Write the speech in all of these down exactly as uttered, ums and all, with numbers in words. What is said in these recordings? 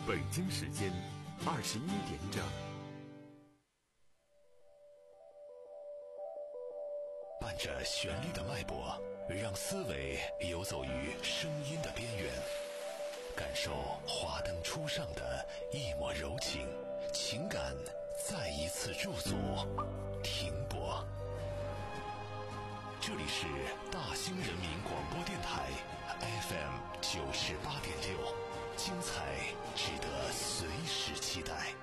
北京时间二十一点整。 伴着旋律的脉搏，让思维游走于声音的边缘，感受华灯初上的一抹柔情，情感再一次驻足停泊。这里是大兴人民广播电台 F M 九十八点六，精彩值得随时期待。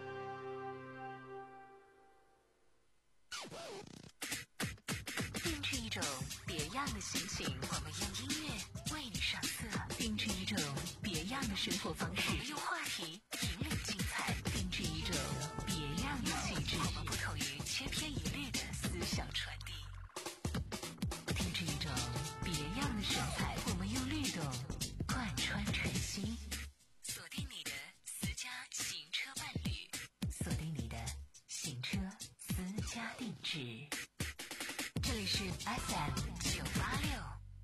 定制一种别样的心情，我们用音乐为你上色；定制一种别样的生活方式，我们用话题引领精彩；定制一种别样的气质，我们不同于千篇一律的思想传递；定制一种别样的神采，我们用律动贯穿晨曦。锁定你的私家行车伴侣，锁定你的行车私家定制。这里是 F M 九八六。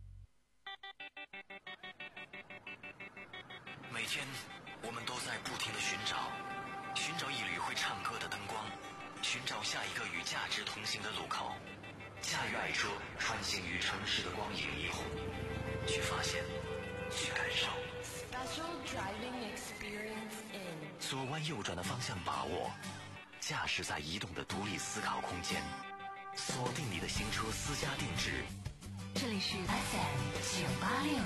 每天我们都在不停地寻找，寻找一缕会唱歌的灯光，寻找下一个与价值同行的路口。驾驭爱车，穿行于城市的光影霓虹，去发现，去感受。 Special driving experience in 左弯右转的方向把握，驾驶在移动的独立思考空间。锁定你的行车私家定制， 这里是 F M 九八六。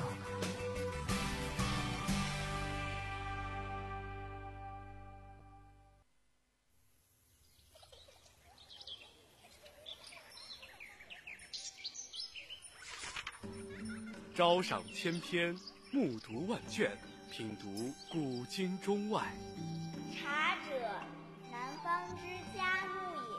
朝赏千篇，暮读万卷，品读古今中外。 茶者，南方之佳木也。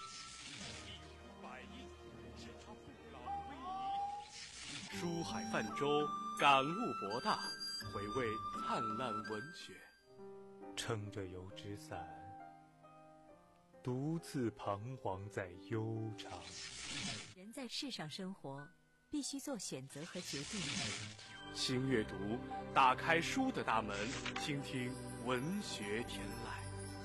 书海泛舟，感悟博大，回味灿烂文学。 撑着油纸伞，独自彷徨在悠长。 人在世上生活，必须做选择和决定。 新阅读，打开书的大门，倾听文学天籁。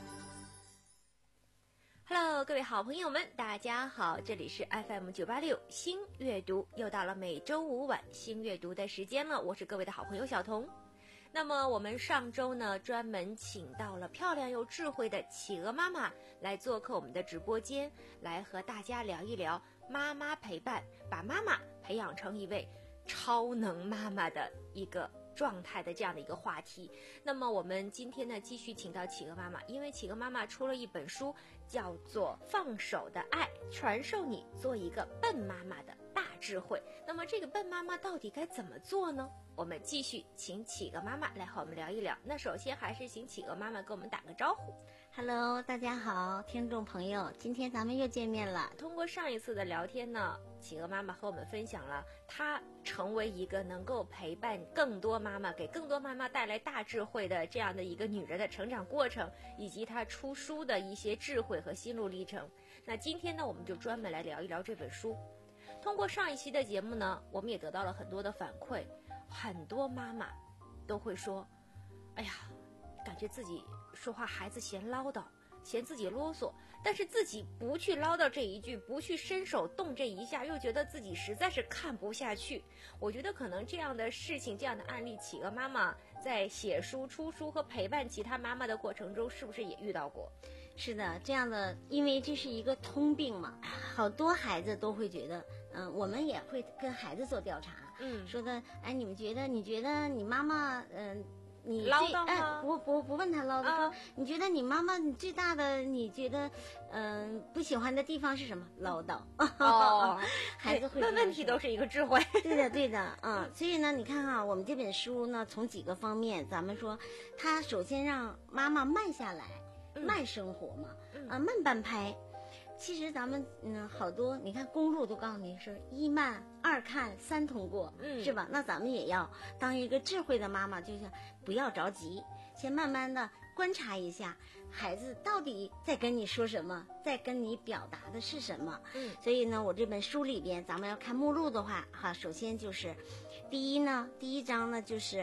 Hello， 各位好朋友们，大家好，这里是 F M 九八六新阅读，又到了每周五晚新阅读的时间了，我是各位的好朋友小彤。那么我们上周呢，专门请到了漂亮又智慧的企鹅妈妈来做客我们的直播间，来和大家聊一聊妈妈陪伴，把妈妈培养成一位超能妈妈的一个状态的这样的一个话题。那么我们今天呢，继续请到企鹅妈妈，因为企鹅妈妈出了一本书，叫做《放手的爱》，传授你做一个笨妈妈的大智慧。那么这个笨妈妈到底该怎么做呢？我们继续请企鹅妈妈来和我们聊一聊。那首先还是请企鹅妈妈跟我们打个招呼。 Hello， 大家好，听众朋友，今天咱们又见面了。 通过上一次的聊天呢，企鹅妈妈和我们分享了她成为一个能够陪伴更多妈妈，给更多妈妈带来大智慧的这样的一个女人的成长过程，以及她出书的一些智慧和心路历程。那今天呢，我们就专门来聊一聊这本书。通过上一期的节目呢，我们也得到了很多的反馈，很多妈妈都会说，哎呀，感觉自己说话孩子嫌唠叨，嫌自己啰嗦，但是自己不去唠叨这一句，不去伸手动这一下，又觉得自己实在是看不下去。我觉得可能这样的事情，这样的案例，企鹅妈妈在写书、出书和陪伴其他妈妈的过程中，是不是也遇到过？ 是的，这样的，因为这是一个通病嘛，好多孩子都会觉得，嗯、呃，我们也会跟孩子做调查，嗯，说的，哎，你们觉得，你觉得你妈妈，嗯、呃。你唠叨吗？ 哎，不不不问他唠叨，说、啊、你觉得你妈妈你最大的你觉得嗯、呃、不喜欢的地方是什么？唠叨。 哦， 孩子会问问题都是一个智慧。 对的对的，嗯，所以呢，你看哈，我们这本书呢，从几个方面，咱们说，它首先让妈妈慢下来，嗯、慢生活嘛，嗯、啊，慢半拍。其实咱们嗯好多，你看公路都告诉你说一慢二看三通过，嗯，是吧？那咱们也要当一个智慧的妈妈，就是不要着急，先慢慢的观察一下孩子到底在跟你说什么，在跟你表达的是什么。嗯，所以呢，我这本书里边，咱们要看目录的话，哈，首先就是第一呢，第一章呢就是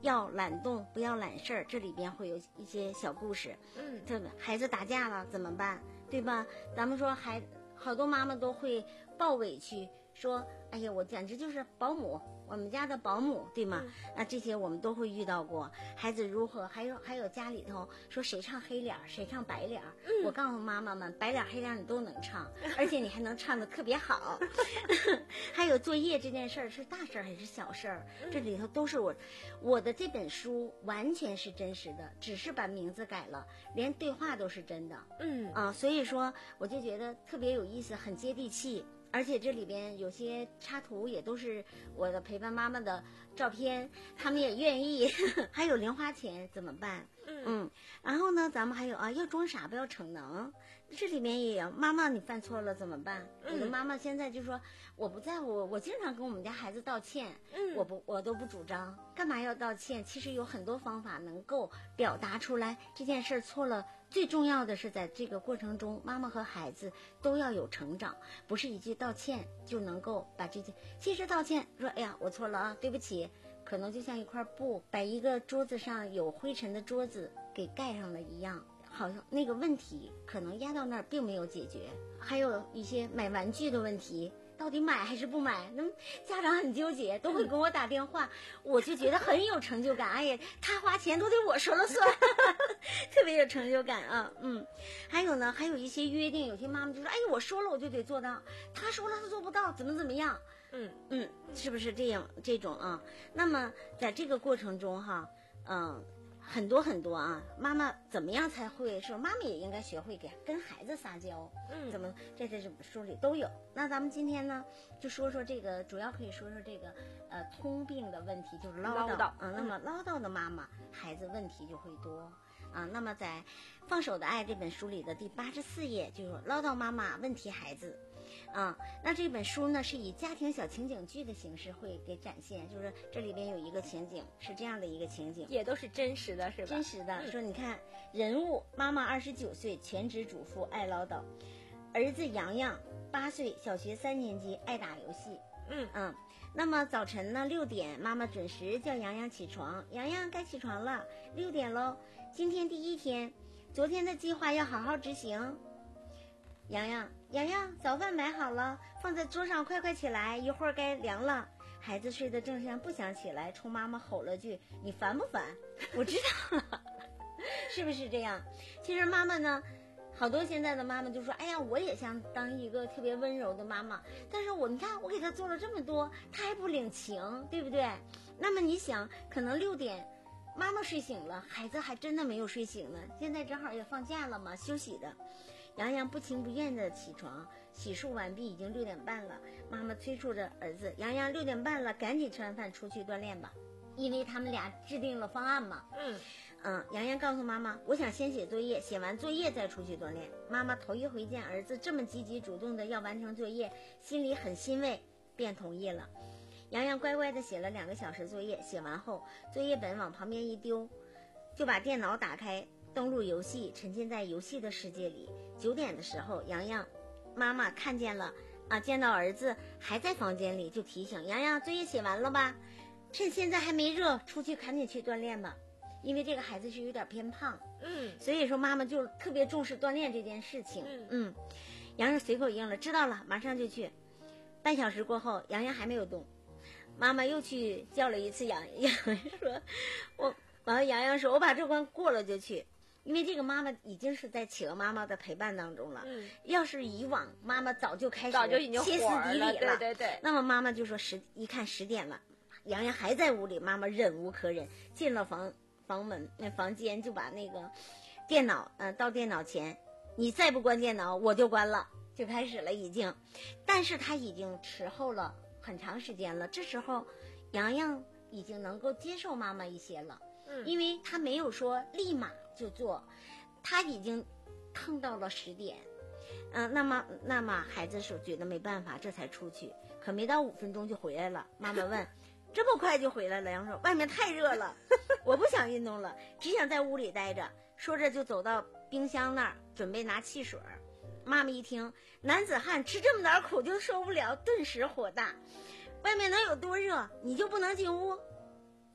要懒动，不要懒事儿，这里边会有一些小故事。 嗯， 这个孩子打架了怎么办，对吧？咱们说孩好多妈妈都会抱委屈，说哎呀，我简直就是保姆，我们家的保姆，对吗？ 嗯、 那这些我们都会遇到过。孩子如何？还有还有家里头说谁唱黑脸，谁唱白脸。嗯、我告诉妈妈们，白脸黑脸你都能唱，而且你还能唱得特别好。还有作业这件事儿是大事儿还是小事儿？嗯、这里头都是我我的这本书完全是真实的，只是把名字改了，连对话都是真的。 嗯啊，所以说我就觉得特别有意思，很接地气。而且这里边有些插图也都是我的陪伴妈妈的照片，他们也愿意。还有零花钱怎么办？ 嗯嗯，然后呢，咱们还有啊，要装傻不要逞能，这里面也有妈妈你犯错了怎么办？有的妈妈现在就说我不在乎，我经常跟我们家孩子道歉， 嗯， 我不我都不主张，干嘛要道歉？其实有很多方法能够表达出来这件事错了。最重要的是在这个过程中，妈妈和孩子都要有成长，不是一句道歉就能够把这件。其实道歉说哎呀我错了啊，对不起，可能就像一块布把一个桌子上有灰尘的桌子给盖上了一样，好像那个问题可能压到那儿并没有解决。还有一些买玩具的问题，到底买还是不买？那家长很纠结，都会跟我打电话，我就觉得很有成就感。哎呀，他花钱都得我说了算，特别有成就感啊。嗯，还有呢，还有一些约定，有些妈妈就说：“哎，我说了我就得做到，他说了他做不到，怎么怎么样？” 嗯嗯，是不是这样这种啊？那么在这个过程中哈，嗯。很多很多啊，妈妈怎么样才会说？妈妈也应该学会给跟孩子撒娇， 嗯， 怎么在这本书里都有。那咱们今天呢，就说说这个，主要可以说说这个呃通病的问题，就是唠叨啊、嗯。那么唠叨的妈妈，孩子问题就会多啊。那么在《放手的爱》这本书里的第八十四页，就是唠叨妈妈问题孩子。啊，那这本书呢是以家庭小情景剧的形式会给展现，就是这里边有一个情景是这样的一个情景， 也都是真实的，是吧？ 真实的， 嗯、 说你看人物，妈妈二十九岁，全职主妇，爱唠叨；儿子洋洋八岁，小学三年级，爱打游戏。 嗯嗯，那么早晨呢六点，妈妈准时叫洋洋起床，洋洋该起床了，六点喽，今天第一天，昨天的计划要好好执行。洋洋，洋洋，早饭买好了，放在桌上，快快起来，一会儿该凉了。孩子睡得正香，不想起来，冲妈妈吼了句：“你烦不烦？”我知道了，是不是这样？其实妈妈呢，好多现在的妈妈就说：“哎呀，我也想当一个特别温柔的妈妈，但是我你看我给她做了这么多，她还不领情，对不对？”那么你想，可能六点。妈妈睡醒了，孩子还真的没有睡醒呢。现在正好也放假了嘛，休息的。洋洋不情不愿的起床，洗漱完毕，已经六点半了。妈妈催促着儿子：“洋洋，六点半了，赶紧吃完饭出去锻炼吧。”因为他们俩制定了方案嘛。 嗯嗯，洋洋告诉妈妈：“我想先写作业，写完作业再出去锻炼。”妈妈头一回见儿子这么积极主动的要完成作业，心里很欣慰，便同意了。洋洋乖乖地写了两个小时作业，写完后，作业本往旁边一丢，就把电脑打开，登录游戏，沉浸在游戏的世界里。九点的时候，洋洋妈妈看见了啊，见到儿子还在房间里，就提醒洋洋：“作业写完了吧？趁现在还没热，出去赶紧去锻炼吧。”因为这个孩子是有点偏胖， 嗯， 所以说妈妈就特别重视锻炼这件事情。 嗯嗯，洋洋随口应了，知道了，马上就去。半小时过后，洋洋还没有动。妈妈又去叫了一次洋洋，说：“我。”完了，洋洋说：“我把这关过了就去。”因为这个妈妈已经是在企鹅妈妈的陪伴当中了。 嗯， 要是以往，妈妈早就开始早就已经歇斯底里了。 对对对。 那么妈妈就说十一看十点了，洋洋还在屋里，妈妈忍无可忍，进了房房门那房间，就把那个电脑呃到电脑前，你再不关电脑我就关了，就开始了已经。但是他已经迟后了很长时间了，这时候洋洋已经能够接受妈妈一些了。 嗯， 因为他没有说立马就做，他已经腾到了十点，嗯、呃，那么那么孩子说觉得没办法，这才出去，可没到五分钟就回来了。妈妈问：“这么快就回来了？”洋洋说：“外面太热了，我不想运动了，只想在屋里待着。”说着就走到冰箱那儿，准备拿汽水。妈妈一听男子汉吃这么点苦就受不了，顿时火大：“外面能有多热？你就不能进屋？”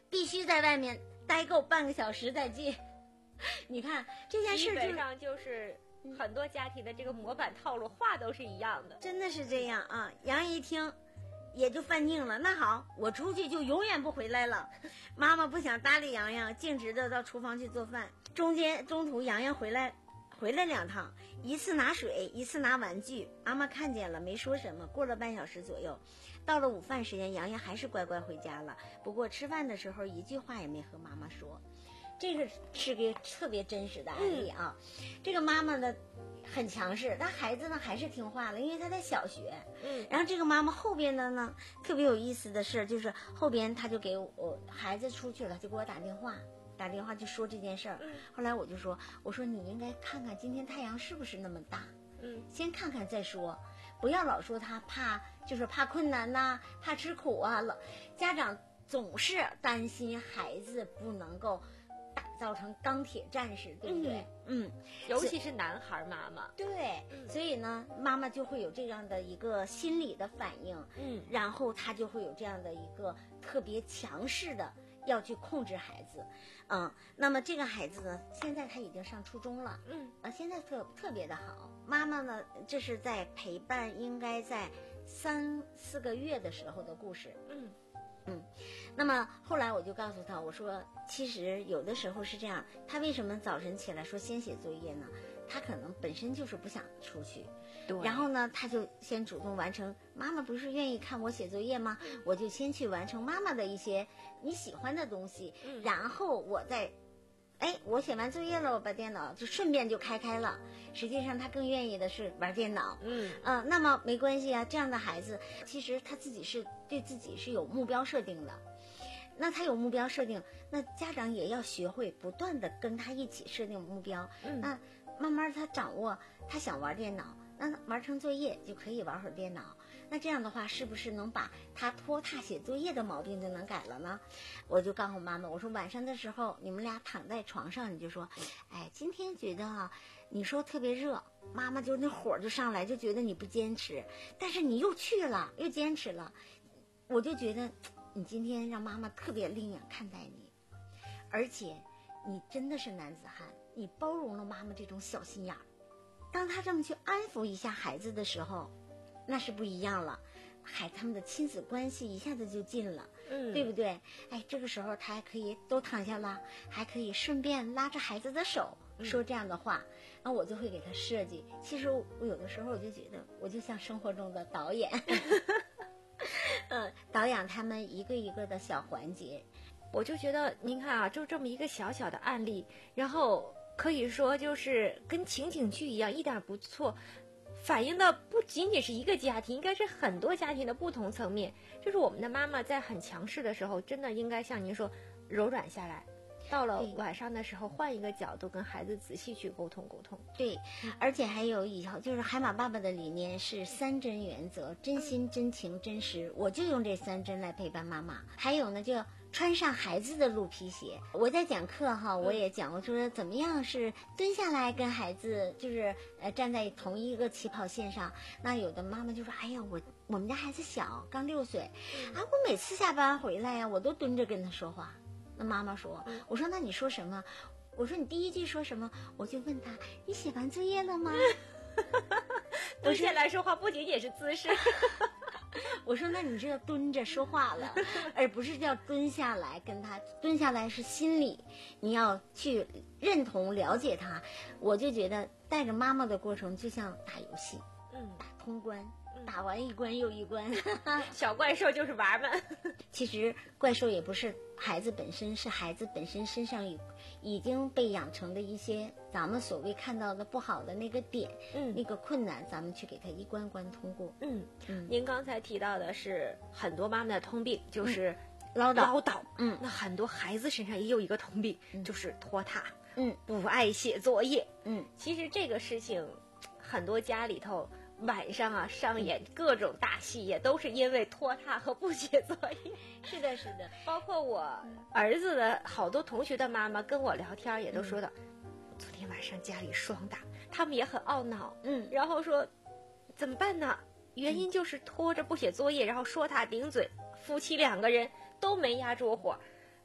必须在外面待够半个小时再进。你看这件事基本上就是很多家庭的这个模板套路，话都是一样的， 真的是这样啊。杨一听也就犯拧了，那好，我出去就永远不回来了。妈妈不想搭理洋洋，径直的到厨房去做饭。中间中途洋洋回来回来两趟，一次拿水，一次拿玩具。妈妈看见了没说什么。过了半小时左右，到了午饭时间，洋洋还是乖乖回家了，不过吃饭的时候一句话也没和妈妈说。这个是个特别真实的案例啊。嗯、这个妈妈呢很强势，但孩子呢还是听话了，因为他在小学。嗯，然后这个妈妈后边的呢特别有意思的事，就是后边他就给我孩子出去了，就给我打电话，打电话就说这件事儿。嗯，后来我就说，我说你应该看看今天太阳是不是那么大，嗯，先看看再说，不要老说他怕，就是怕困难呐、啊，怕吃苦啊。老家长总是担心孩子不能够打造成钢铁战士，对不对？嗯，嗯尤其是男孩妈妈。 对、嗯，所以呢，妈妈就会有这样的一个心理的反应，嗯，然后她就会有这样的一个特别强势的要去控制孩子，嗯，那么这个孩子呢，现在他已经上初中了，嗯，啊，现在特特别的好。妈妈呢，这是在陪伴，应该在三四个月的时候的故事，嗯。嗯，那么后来我就告诉他，我说其实有的时候是这样，他为什么早晨起来说先写作业呢？他可能本身就是不想出去，对，然后呢他就先主动完成。妈妈不是愿意看我写作业吗？嗯、我就先去完成妈妈的一些你喜欢的东西，嗯、然后我再哎，我写完作业了，我把电脑就顺便就开开了。实际上他更愿意的是玩电脑，嗯嗯、呃，那么没关系啊，这样的孩子其实他自己是对自己是有目标设定的。那他有目标设定，那家长也要学会不断的跟他一起设定目标。嗯，那慢慢他掌握，他想玩电脑，那完成作业就可以玩会儿电脑。那这样的话，是不是能把他拖沓写作业的毛病就能改了呢？我就告诉妈妈，我说晚上的时候你们俩躺在床上，你就说，哎，今天觉得啊，你说特别热，妈妈就那火就上来，就觉得你不坚持，但是你又去了，又坚持了，我就觉得你今天让妈妈特别另眼看待你，而且你真的是男子汉，你包容了妈妈这种小心眼儿。当他这么去安抚一下孩子的时候，那是不一样了，孩他们的亲子关系一下子就近了，嗯，对不对？哎，这个时候他还可以都躺下了，还可以顺便拉着孩子的手、嗯、说这样的话，然后我就会给他设计。其实我有的时候我就觉得，我就像生活中的导演，嗯，导演他们一个一个的小环节。 我就觉得您看啊，就这么一个小小的案例，然后可以说就是跟情景剧一样，一点不错。反映的不仅仅是一个家庭，应该是很多家庭的不同层面。就是我们的妈妈在很强势的时候，真的应该像您说柔软下来，到了晚上的时候换一个角度跟孩子仔细去沟通沟通。 对，而且还有以后就是海马爸爸的理念是三真原则：真心、真情、真实。我就用这三真来陪伴妈妈。还有呢，就穿上孩子的鹿皮鞋。我在讲课哈，我也讲，我说怎么样是蹲下来跟孩子，就是呃站在同一个起跑线上。那有的妈妈就说，哎呀，我我们家孩子小，刚六岁，啊，我每次下班回来呀，我都蹲着跟他说话。那妈妈说，我说那你说什么？我说你第一句说什么？我就问他，你写完作业了吗？ 蹲下来说话不仅仅是姿势。 我说那你这要蹲着说话了，而不是叫蹲下来跟他。蹲下来是心理，你要去认同了解他。我就觉得带着妈妈的过程就像打游戏，嗯，打通关，打完一关又一关。 小怪兽就是娃们。 其实怪兽也不是孩子本身，是孩子本身身上有已经被养成的一些咱们所谓看到的不好的那个点，嗯，那个困难，咱们去给他一关关通过。 嗯嗯，您刚才提到的是很多妈妈的通病，就是唠叨唠叨。嗯，那很多孩子身上也有一个通病，嗯、就是拖沓，嗯，不爱写作业。嗯，其实这个事情，很多家里头晚上啊上演各种大戏，也都是因为拖沓和不写作业。 是的，是的， 包括我儿子的好多同学的妈妈跟我聊天也都说的，嗯、昨天晚上家里霜打，他们也很懊恼，嗯，然后说怎么办呢？原因就是拖着不写作业，然后说他顶嘴，夫妻两个人都没压住火。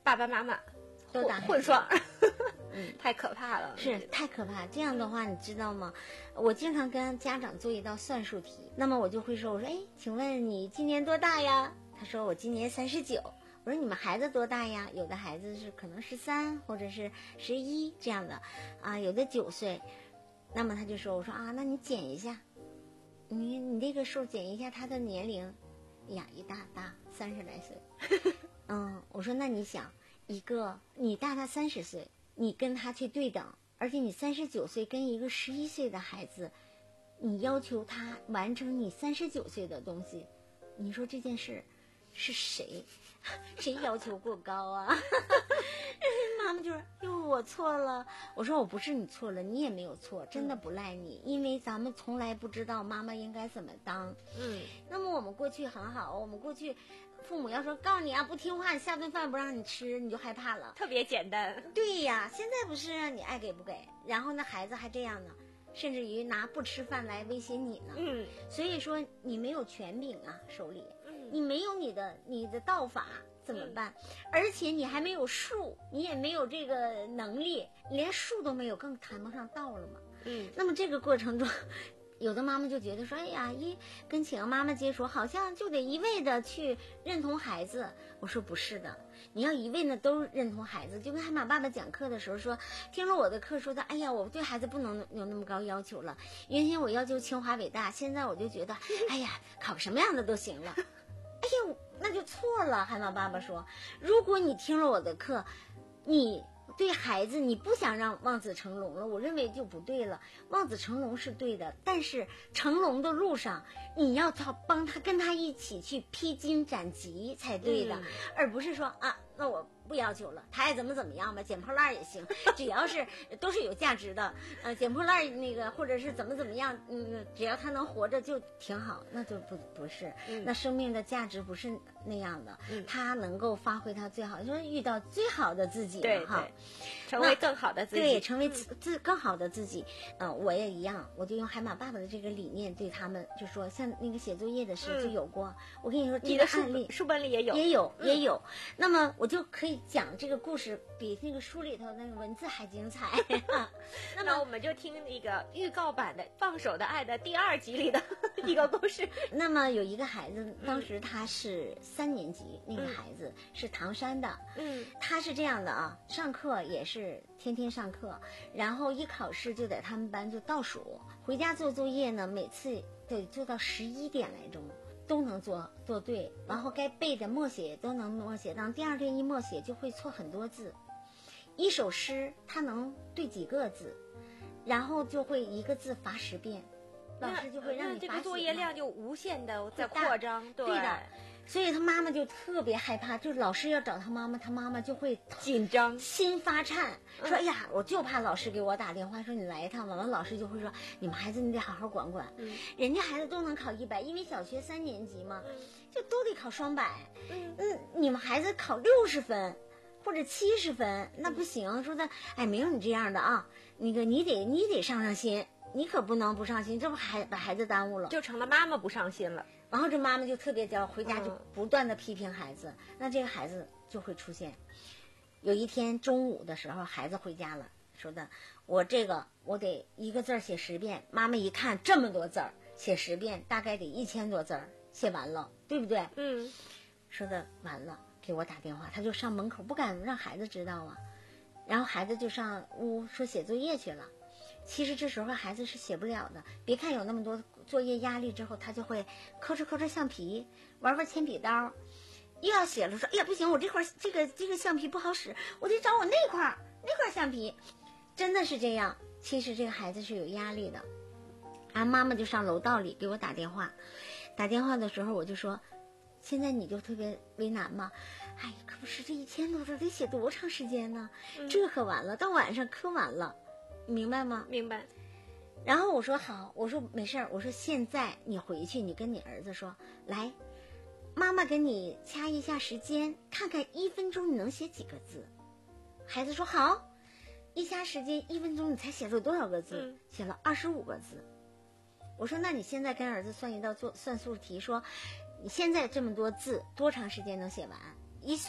爸爸妈妈都打混双， 嗯， 太可怕了， 是太可怕。这样的话，你知道吗？我经常跟家长做一道算术题，那么我就会说，我说，哎，请问你今年多大呀？他说我今年三十九。我说你们孩子多大呀？有的孩子是可能十三或者是十一这样的，啊，有的九岁。那么他就说，我说啊，那你减一下，你你这个数减一下他的年龄，呀，一大大三十来岁。嗯，我说那你想，一个你大他三十岁，你跟他去对等，而且你三十九岁跟一个十一岁的孩子，你要求他完成你三十九岁的东西，你说这件事是谁？谁要求过高啊？妈妈就说：“哟，我错了。”我说：“我不是你错了，你也没有错，真的不赖你，因为咱们从来不知道妈妈应该怎么当。” 嗯， 那么我们过去很好，我们过去父母要说告诉你啊，不听话，你下顿饭不让你吃，你就害怕了， 特别简单。 对呀，现在不是啊，你爱给不给，然后那孩子还这样呢，甚至于拿不吃饭来威胁你呢。 嗯， 所以说你没有权柄啊，手里。 嗯， 你没有你的你的道法怎么办？嗯、而且你还没有术，你也没有这个能力，连术都没有，更谈不上道了嘛。 嗯， 那么这个过程中，有的妈妈就觉得说，哎呀，一跟企鹅妈妈接触，好像就得一味的去认同孩子。我说不是的，你要一味的都认同孩子，就跟海马爸爸讲课的时候说，听了我的课说的，哎呀，我对孩子不能有那么高要求了。原先我要求清华北大，现在我就觉得，哎呀，考什么样的都行了。哎呀，那就错了。海马爸爸说，如果你听了我的课，你对孩子你不想让望子成龙了，我认为就不对了。望子成龙是对的，但是成龙的路上你要他帮他跟他一起去披荆斩棘才对的，嗯、而不是说啊，那我不要求了，他爱怎么怎么样吧，捡破烂也行，只要是都是有价值的，呃，捡破烂那个或者是怎么怎么样，嗯，只要他能活着就挺好，那就不不是，嗯、那生命的价值不是那样的，嗯、他能够发挥他最好，就是遇到最好的自己， 对哈， 成为更好的自己， 对，成为自自更好的自己，嗯、呃，我也一样，我就用海马爸爸的这个理念对他们，就说像那个写作业的事就有过，嗯、我跟你说，这个案例书本里也有， 也有也有，嗯、那么我就可以讲这个故事比那个书里头那个文字还精彩。 那么我们就听那个预告版的《放手的爱》的第二集里的一个故事。 那么有一个孩子，当时他是三年级，嗯、那个孩子是唐山的，嗯，他是这样的啊，上课也是天天上课，然后一考试就在他们班就倒数，回家做作业呢，每次得做到十一点来钟。都能做做对，然后该背的默写都能默写，当第二天一默写就会错很多字。一首诗他能对几个字，然后就会一个字罚十遍，老师就会让你罚写。 这个作业量就无限的在扩张，对, 对的。所以他妈妈就特别害怕，就是老师要找他妈妈，他妈妈就会紧张、 心发颤，说：“哎呀，我就怕老师给我打电话说你来一趟。”完了，老师就会说：“你们孩子你得好好管管，嗯、人家孩子都能考一百，因为小学三年级嘛，嗯、就都得考双百。嗯嗯，你们孩子考六十分或者七十分，那不行。嗯、说的，哎，没有你这样的啊，那个你得你得上上心。”你可不能不上心，这不还把孩子耽误了， 就成了妈妈不上心了。 然后这妈妈就特别焦，回家就不断的批评孩子，嗯、那这个孩子就会出现。有一天中午的时候，孩子回家了，说的我这个我得一个字写十遍。妈妈一看这么多字儿，写十遍大概得一千多字儿，写完了，对不对？ 嗯， 说的完了，给我打电话，他就上门口，不敢让孩子知道啊。然后孩子就上屋说写作业去了。其实这时候孩子是写不了的，别看有那么多作业压力，之后他就会抠哧抠哧橡皮，玩玩铅笔刀，又要写了说，哎呀不行，我这块这个这个橡皮不好使，我得找我那块那块橡皮，真的是这样。其实这个孩子是有压力的，然后妈妈就上楼道里给我打电话，打电话的时候我就说，现在你就特别为难吗？哎，可不是，这一千多字得写多长时间呢？嗯、这可完了，到晚上可完了。明白吗？ 明白。 然后我说好，我说没事儿，我说现在你回去，你跟你儿子说，来，妈妈给你掐一下时间，看看一分钟你能写几个字。孩子说好，一掐时间一分钟，你才写了多少个字？嗯、写了二十五个字。我说那你现在跟儿子算一道做算术题，说你现在这么多字，多长时间能写完？一算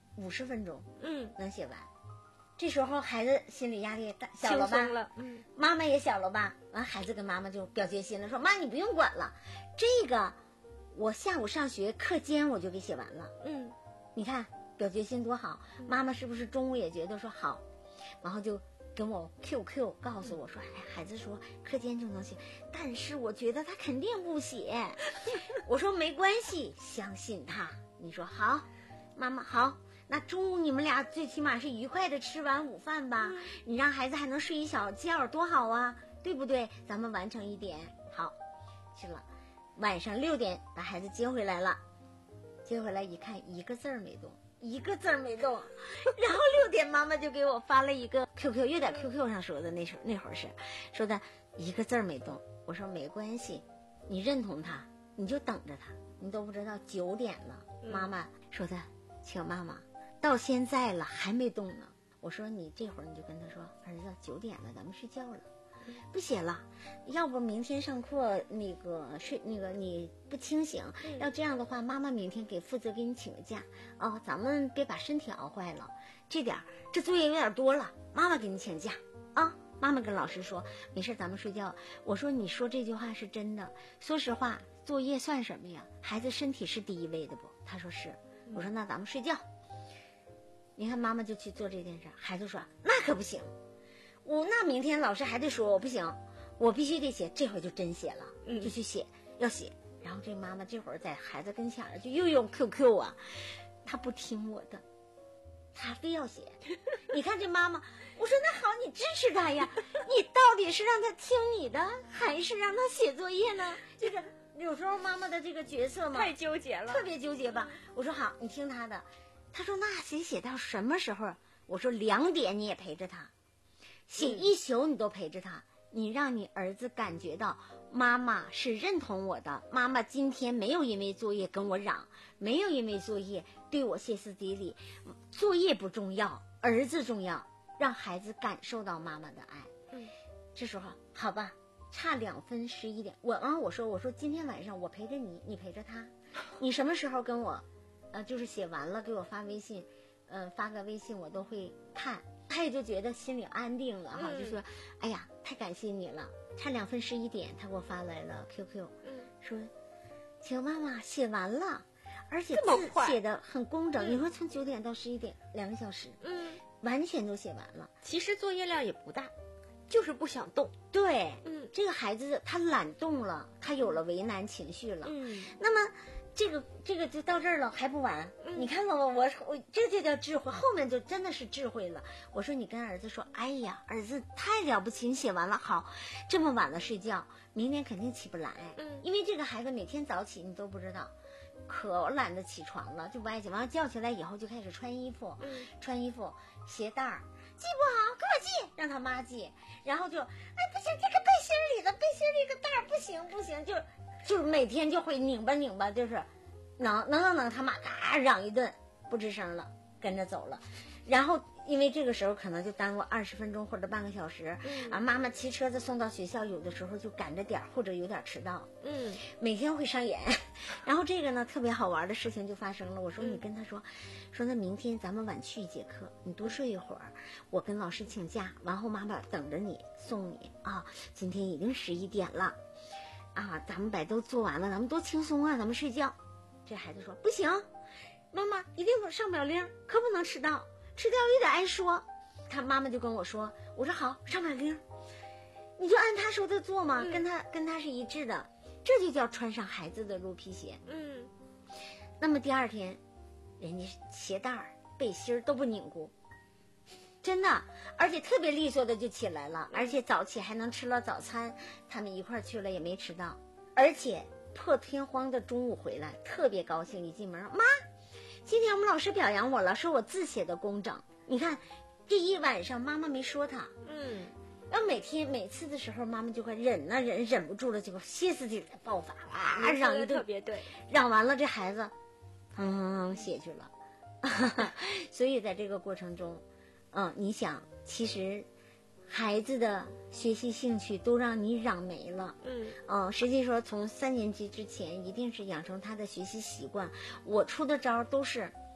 五十分钟， 嗯， 能写完。这时候孩子心理压力大小了吧？ 轻松了，嗯， 妈妈也小了吧？完，孩子跟妈妈就表决心了，说妈你不用管了，这个我下午上学课间我就给写完了。 嗯， 你看表决心多好，妈妈是不是中午也觉得说好，然后就跟我 Q Q 告诉我说，哎，孩子说课间就能写，但是我觉得他肯定不写。我说没关系，相信他。你说好，妈妈好。那中午你们俩最起码是愉快的吃完午饭吧，嗯、你让孩子还能睡一小觉，多好啊，对不对？咱们完成一点，好，去了。晚上六点把孩子接回来了，接回来一看，一个字儿没动，一个字儿没动。然后六点妈妈就给我发了一个 Q Q， 又在 Q Q 上说的，那时候那会儿是说的一个字儿没动。我说没关系，你认同他，你就等着他。你都不知道九点了，嗯、妈妈说的，请妈妈。到现在了还没动呢，我说你这会儿你就跟他说，儿子九点了，咱们睡觉了，不写了，要不明天上课那个睡那个你不清醒，嗯、要这样的话，妈妈明天给负责给你请个假哦，咱们别把身体熬坏了，这点这作业有点多了，妈妈给你请假啊。妈妈跟老师说没事，咱们睡觉。我说你说这句话是真的，说实话，作业算什么呀？孩子身体是第一位的不？他说是。我说那咱们睡觉。你看妈妈就去做这件事，孩子说那可不行，我那明天老师还得说我不行，我必须得写，这回就真写了，嗯、就去写，要写。然后这妈妈这会儿在孩子跟前儿就又用 Q Q 啊，他不听我的，他非要写。你看这妈妈，我说那好，你支持他呀，你到底是让他听你的，还是让他写作业呢？这个有时候妈妈的这个角色嘛， 太纠结了， 特别纠结吧。我说好，你听他的。他说那写写到什么时候？我说两点你也陪着他，写一宿你都陪着他，你让你儿子感觉到妈妈是认同我的，妈妈今天没有因为作业跟我嚷，没有因为作业对我歇斯底里，作业不重要，儿子重要，让孩子感受到妈妈的爱。嗯，这时候好吧，差两分十一点，我啊我说我说今天晚上我陪着你，你陪着他，你什么时候跟我呃，就是写完了给我发微信，嗯、呃，发个微信我都会看，他也就觉得心里安定了哈，嗯、就说，哎呀，太感谢你了。差两分十一点，他给我发来了 Q Q，嗯，说，请妈妈写完了，而且字写的很工整。你说从九点到十一点，两个小时，嗯，完全都写完了。 其实作业量也不大，就是不想动。 对，嗯，这个孩子他懒动了，他有了为难情绪了，嗯，那么。这个这个就到这儿了还不完，嗯、你看了吗？我我这就叫智慧，后面就真的是智慧了。我说你跟儿子说，哎呀，儿子太了不起，你写完了好，这么晚了睡觉，明天肯定起不来。嗯，因为这个孩子每天早起你都不知道，可懒得起床了，就不爱起。完了叫起来以后就开始穿衣服，嗯、穿衣服鞋带儿系不好，给我系，让他妈系。然后就哎不行，这个背心里的背心里个带儿不行不行，就。就是每天就会拧巴拧巴，就是能能能能他妈嘎嚷一顿，不吱声了，跟着走了。然后因为这个时候可能就耽误二十分钟或者半个小时，嗯、啊，妈妈骑车子送到学校，有的时候就赶着点或者有点迟到，嗯，每天会上演。然后这个呢特别好玩的事情就发生了，我说你跟他说，嗯、说那明天咱们晚去一节课，你多睡一会儿，我跟老师请假，完后妈妈等着你送你啊，今天已经十一点了。啊，咱们把都做完了，咱们多轻松啊！咱们睡觉。这孩子说不行，妈妈一定上不了铃，可不能迟到，迟到有点挨说。他妈妈就跟我说，我说好，上不了铃，你就按他说的做嘛，嗯、跟他跟他是一致的，这就叫穿上孩子的鹿皮鞋。嗯。那么第二天，人家鞋带儿、背心儿都不拧咕。真的，而且特别利索的就起来了，而且早起还能吃了早餐，他们一块儿去了也没迟到，而且破天荒的中午回来，特别高兴，一进门，妈，今天我们老师表扬我了，说我字写的工整。你看，这一晚上妈妈没说他，嗯，要每天每次的时候，妈妈就会忍啊忍，忍不住了，就歇斯底里爆发，哇，嚷一顿， 特别对， 嚷完了，这孩子，哼哼哼写去了，所以在这个过程中。嗯，你想，其实孩子的学习兴趣都让你嚷没了。嗯，嗯，实际说从三年级之前，一定是养成他的学习习惯。我出的招都是，都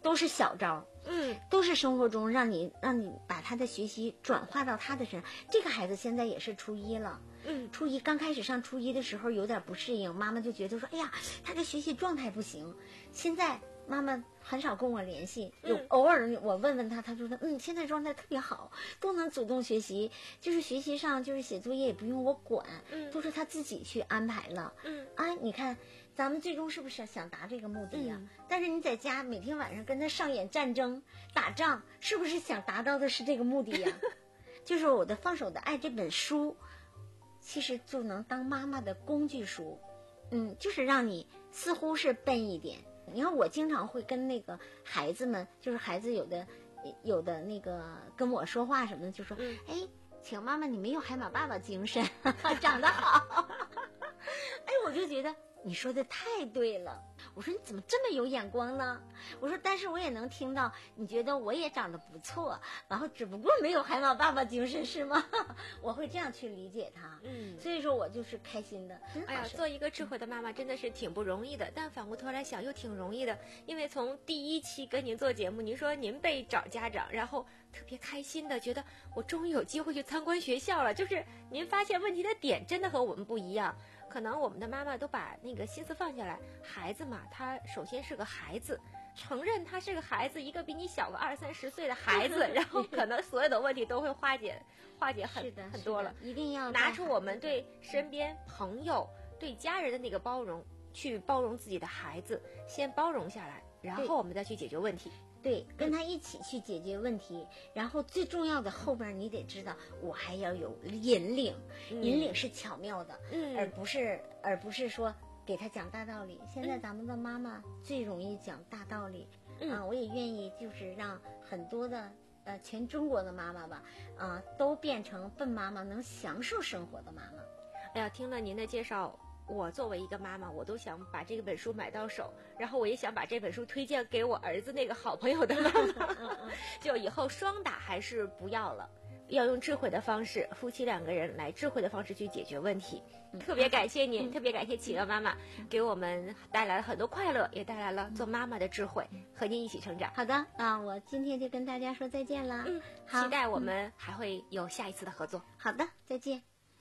都是小招， 嗯， 都是生活中让你让你把他的学习转化到他的身上。这个孩子现在也是初一了， 嗯， 初一刚开始上初一的时候有点不适应，妈妈就觉得说，哎呀，他这学习状态不行。现在妈妈很少跟我联系，有偶尔我问问他，他说的嗯，现在状态特别好，都能主动学习，就是学习上就是写作业也不用我管， 嗯， 都是他自己去安排了， 嗯， 啊，你看咱们最终是不是想达这个目的呀、啊嗯？但是你在家每天晚上跟他上演战争打仗，是不是想达到的是这个目的呀？就是我的《放手的爱》这本书，其实就能当妈妈的工具书，嗯，就是让你似乎是笨一点。你看，我经常会跟那个孩子们，就是孩子有的有的那个跟我说话什么的，就说，嗯、哎，请妈妈，你没有海马爸爸精神，长得好。哎，我就觉得你说的太对了。我说你怎么这么有眼光呢？我说，但是我也能听到你觉得我也长得不错，然后只不过没有海马爸爸精神，是吗？我会这样去理解他。嗯，所以说我就是开心的。 哎呀，做一个智慧的妈妈真的是挺不容易的，但反过头来想又挺容易的，因为从第一期跟您做节目，您说您被找家长，然后特别开心的觉得我终于有机会去参观学校了，就是您发现问题的点真的和我们不一样。可能我们的妈妈都把那个心思放下来，孩子嘛，他首先是个孩子，承认他是个孩子，一个比你小个二三十岁的孩子，然后可能所有的问题都会化解化解很很多了。 一定要拿出我们对身边朋友、对家人的那个包容，去包容自己的孩子，先包容下来，然后我们再去解决问题。 对，跟他一起去解决问题，然后最重要的后边你得知道，我还要有引领， 嗯、 引领是巧妙的， 嗯， 而不是而不是说给他讲大道理。现在咱们的妈妈最容易讲大道理，嗯，啊、我也愿意就是让很多的呃全中国的妈妈吧，啊、呃，都变成笨妈妈，能享受生活的妈妈。 哎呀，听了您的介绍。我作为一个妈妈，我都想把这本书买到手，然后我也想把这本书推荐给我儿子那个好朋友的妈妈。就以后双打还是不要了，要用智慧的方式，夫妻两个人来智慧的方式去解决问题。嗯、特别感谢您，嗯、特别感谢企鹅妈妈，给我们带来了很多快乐，也带来了做妈妈的智慧，和您一起成长。 好的啊，我今天就跟大家说再见了。 嗯， 好， 期待我们还会有下一次的合作。 好的，再见。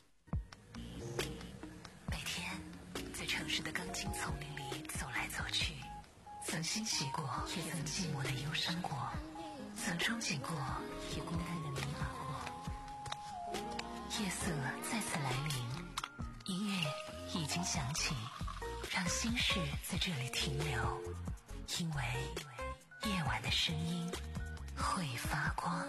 城市的钢筋丛林里走来走去，曾欣喜过，也曾寂寞的忧伤过，曾憧憬过，也孤单的迷茫过。夜色再次来临，音乐已经响起，让心事在这里停留，因为夜晚的声音会发光。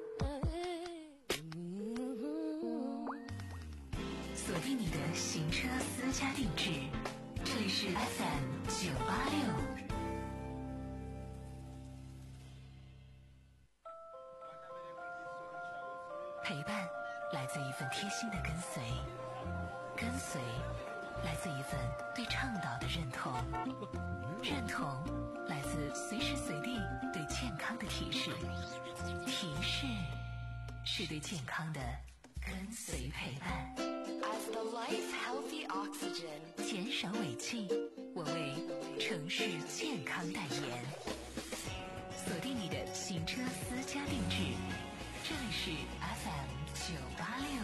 锁定你的行车私家定制，这里是 F M 九八六。陪伴来自一份贴心的跟随，跟随来自一份对倡导的认同，认同来自随时随地对健康的提示，提示是对健康的跟随陪伴。 As the life healthy oxygen， 减少尾气，我为城市健康代言。锁定你的行车私家定制，这里是 F M 九八六。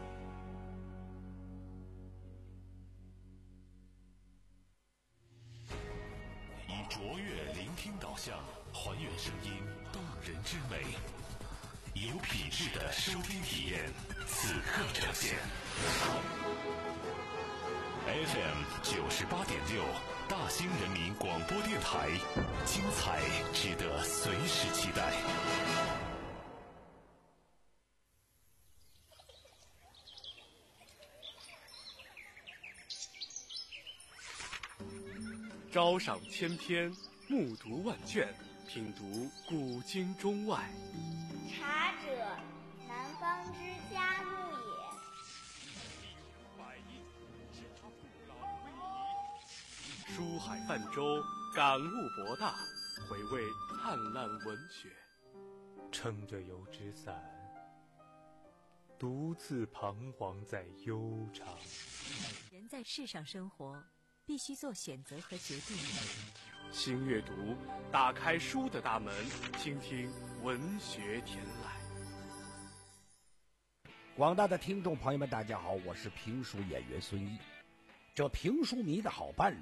以卓越聆听导向，还原声音动人之美，有品质的收听体验，此刻呈现。F M 九十八点六，大兴人民广播电台，精彩值得随时期待。 朝赏千篇，暮读万卷，品读古今中外。 茶者，南方之嘉木也。 书海泛舟，感悟博大，回味灿烂文学。 撑着油纸伞，独自彷徨在悠长。 人在世上生活， 必须做选择和决定。 新阅读，打开书的大门，倾听文学天籁。 广大的听众朋友们，大家好，我是评书演员孙毅。这评书迷的好伴侣